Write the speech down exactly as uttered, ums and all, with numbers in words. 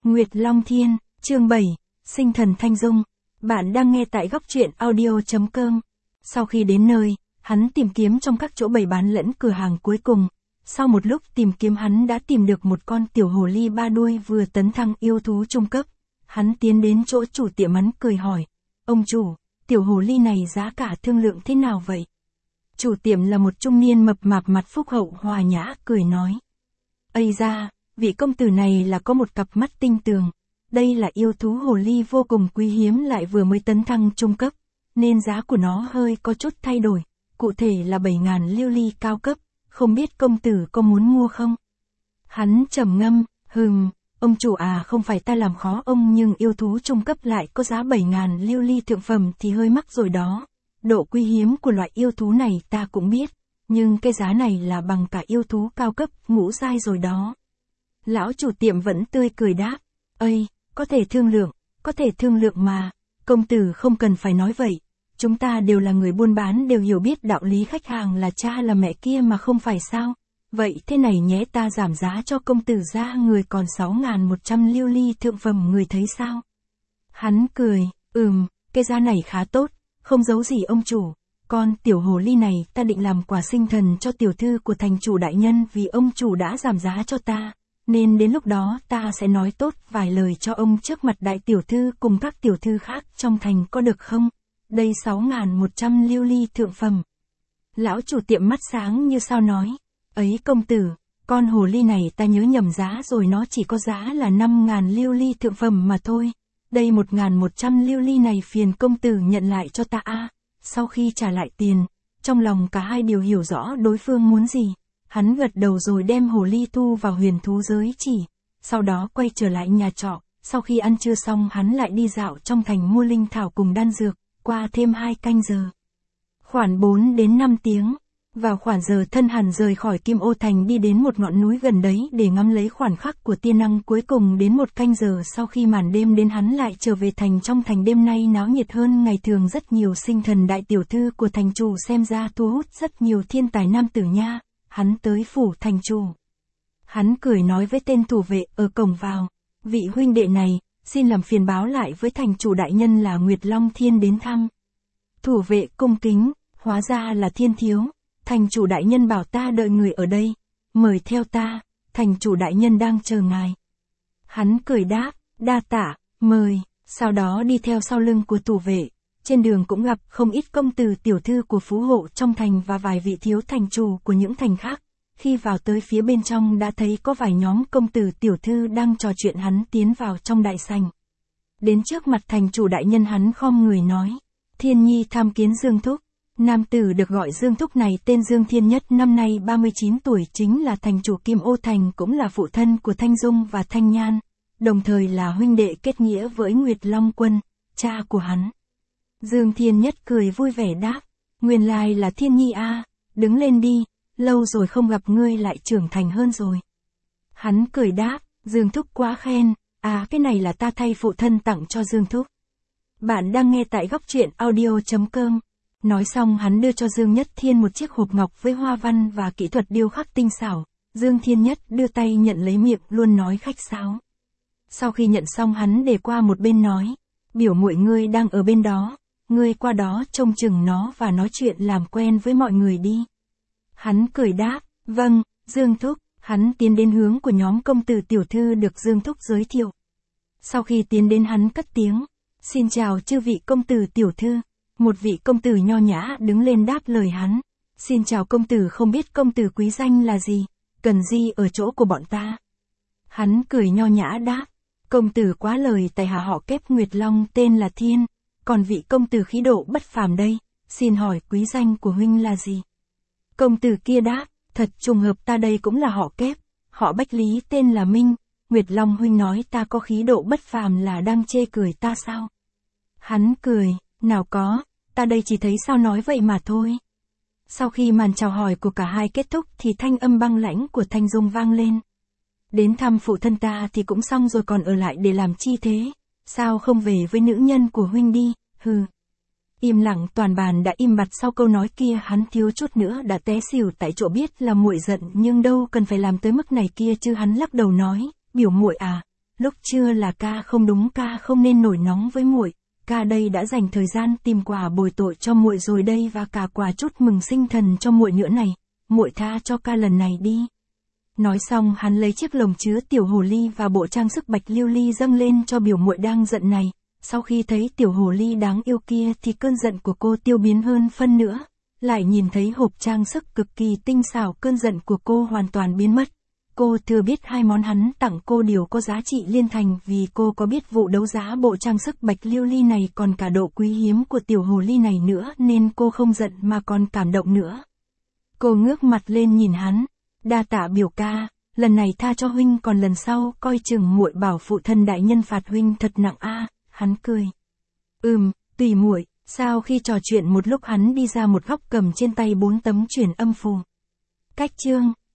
Nguyệt Long Thiên, chương bảy, Sinh thần Thanh Dung. Bạn đang nghe tại góc truyện audio chấm com. Sau khi đến nơi, hắn tìm kiếm trong các chỗ bày bán lẫn cửa hàng cuối cùng. Sau một lúc tìm kiếm hắn đã tìm được một con tiểu hồ ly ba đuôi vừa tấn thăng yêu thú trung cấp. Hắn tiến đến chỗ chủ tiệm hắn cười hỏi. Ông chủ, tiểu hồ ly này giá cả thương lượng thế nào vậy? Chủ tiệm là một trung niên mập mạp mặt phúc hậu hòa nhã cười nói. Ây da, vị công tử này là có một cặp mắt tinh tường. Đây là yêu thú hồ ly vô cùng quý hiếm lại vừa mới tấn thăng trung cấp, nên giá của nó hơi có chút thay đổi, cụ thể là bảy ngàn lưu ly cao cấp, không biết công tử có muốn mua không? Hắn trầm ngâm, hừm, ông chủ à không phải ta làm khó ông nhưng yêu thú trung cấp lại có giá bảy ngàn lưu ly thượng phẩm thì hơi mắc rồi đó. Độ quý hiếm của loại yêu thú này ta cũng biết, nhưng cái giá này là bằng cả yêu thú cao cấp ngũ giai rồi đó. Lão chủ tiệm vẫn tươi cười đáp, ây, có thể thương lượng, có thể thương lượng mà, công tử không cần phải nói vậy, chúng ta đều là người buôn bán đều hiểu biết đạo lý khách hàng là cha là mẹ kia mà không phải sao, vậy thế này nhé ta giảm giá cho công tử ra người còn sáu ngàn một trăm lưu ly thượng phẩm người thấy sao? Hắn cười, ừm, cái giá này khá tốt, không giấu gì ông chủ, con tiểu hồ ly này ta định làm quà sinh thần cho tiểu thư của thành chủ đại nhân vì ông chủ đã giảm giá cho ta. Nên đến lúc đó ta sẽ nói tốt vài lời cho ông trước mặt đại tiểu thư cùng các tiểu thư khác trong thành có được không? Đây sáu ngàn một trăm lưu ly thượng phẩm. Lão chủ tiệm mắt sáng như sao nói. Ấy công tử, con hồ ly này ta nhớ nhầm giá rồi nó chỉ có giá là năm ngàn lưu ly thượng phẩm mà thôi. Đây một ngàn một trăm lưu ly này phiền công tử nhận lại cho ta a. Sau khi trả lại tiền, trong lòng cả hai đều hiểu rõ đối phương muốn gì. Hắn gật đầu rồi đem hồ ly thu vào huyền thú giới chỉ, sau đó quay trở lại nhà trọ, sau khi ăn trưa xong hắn lại đi dạo trong thành mua linh thảo cùng đan dược, qua thêm hai canh giờ. Khoảng bốn đến năm tiếng, vào khoảng giờ thân hàn rời khỏi Kim Ô Thành đi đến một ngọn núi gần đấy để ngắm lấy khoảnh khắc của tiên năng cuối cùng đến một canh giờ sau khi màn đêm đến hắn lại trở về thành trong thành đêm nay náo nhiệt hơn ngày thường rất nhiều sinh thần đại tiểu thư của thành chủ xem ra thu hút rất nhiều thiên tài nam tử nha. Hắn tới phủ thành chủ. Hắn cười nói với tên thủ vệ ở cổng vào. Vị huynh đệ này, xin làm phiền báo lại với thành chủ đại nhân là Nguyệt Long Thiên đến thăm. Thủ vệ cung kính, hóa ra là Thiên thiếu. Thành chủ đại nhân bảo ta đợi người ở đây. Mời theo ta, thành chủ đại nhân đang chờ ngài. Hắn cười đáp, đa tạ, mời, sau đó đi theo sau lưng của thủ vệ. Trên đường cũng gặp không ít công tử tiểu thư của phú hộ trong thành và vài vị thiếu thành chủ của những thành khác. Khi vào tới phía bên trong đã thấy có vài nhóm công tử tiểu thư đang trò chuyện hắn tiến vào trong đại sảnh. Đến trước mặt thành chủ đại nhân hắn khom người nói. Thiên nhi tham kiến Dương Thúc. Nam tử được gọi Dương Thúc này tên Dương Thiên Nhất năm nay ba mươi chín tuổi chính là thành chủ Kim Ô Thành cũng là phụ thân của Thanh Dung và Thanh Nhan. Đồng thời là huynh đệ kết nghĩa với Nguyệt Long Quân, cha của hắn. Dương Thiên Nhất cười vui vẻ đáp, nguyên lai là Thiên Nhi a, đứng lên đi, lâu rồi không gặp ngươi lại trưởng thành hơn rồi. Hắn cười đáp, Dương Thúc quá khen, à cái này là ta thay phụ thân tặng cho Dương Thúc. Bạn đang nghe tại góc truyện audio chấm com. Nói xong hắn đưa cho Dương Nhất Thiên một chiếc hộp ngọc với hoa văn và kỹ thuật điêu khắc tinh xảo, Dương Thiên Nhất đưa tay nhận lấy miệng luôn nói khách sáo. Sau khi nhận xong hắn để qua một bên nói, biểu muội ngươi đang ở bên đó. Ngươi qua đó trông chừng nó và nói chuyện làm quen với mọi người đi. Hắn cười đáp, vâng, Dương Thúc, hắn tiến đến hướng của nhóm công tử tiểu thư được Dương Thúc giới thiệu. Sau khi tiến đến hắn cất tiếng, xin chào chư vị công tử tiểu thư, một vị công tử nho nhã đứng lên đáp lời hắn. Xin chào công tử không biết công tử quý danh là gì, cần gì ở chỗ của bọn ta. Hắn cười nho nhã đáp, công tử quá lời tại hạ họ Kép Nguyệt Long tên là Thiên. Còn vị công tử khí độ bất phàm đây, xin hỏi quý danh của huynh là gì? Công tử kia đáp, thật trùng hợp ta đây cũng là họ Kép, họ Bách Lý tên là Minh, Nguyệt Long huynh nói ta có khí độ bất phàm là đang chê cười ta sao? Hắn cười, nào có, ta đây chỉ thấy sao nói vậy mà thôi. Sau khi màn chào hỏi của cả hai kết thúc thì thanh âm băng lãnh của Thanh Dung vang lên. Đến thăm phụ thân ta thì cũng xong rồi còn ở lại để làm chi thế? Sao không về với nữ nhân của huynh đi, hừ. Im lặng toàn bàn đã im bặt sau câu nói kia hắn thiếu chút nữa đã té xỉu tại chỗ biết là muội giận nhưng đâu cần phải làm tới mức này kia chứ hắn lắc đầu nói, biểu muội à, Lúc trưa là ca không đúng, ca không nên nổi nóng với muội, ca đây đã dành thời gian tìm quà bồi tội cho muội rồi đây và cả quà chúc mừng sinh thần cho muội nữa này, muội tha cho ca lần này đi. Nói xong hắn lấy chiếc lồng chứa tiểu hồ ly và bộ trang sức bạch lưu ly dâng lên cho biểu muội đang giận này. Sau khi thấy tiểu hồ ly đáng yêu kia thì cơn giận của cô tiêu biến hơn phân nữa. Lại nhìn thấy hộp trang sức cực kỳ tinh xảo, cơn giận của cô hoàn toàn biến mất. Cô thừa biết hai món hắn tặng cô đều có giá trị liên thành vì cô có biết vụ đấu giá bộ trang sức bạch lưu ly này còn cả độ quý hiếm của tiểu hồ ly này nữa nên cô không giận mà còn cảm động nữa. Cô ngước mặt lên nhìn hắn, đa tạ biểu ca, lần này tha cho huynh còn lần sau coi chừng muội bảo phụ thân đại nhân phạt huynh thật nặng a. Hắn cười. Ừm, tùy muội. Sau khi trò chuyện một lúc hắn đi ra một góc cầm trên tay bốn tấm truyền âm phù. Cách chương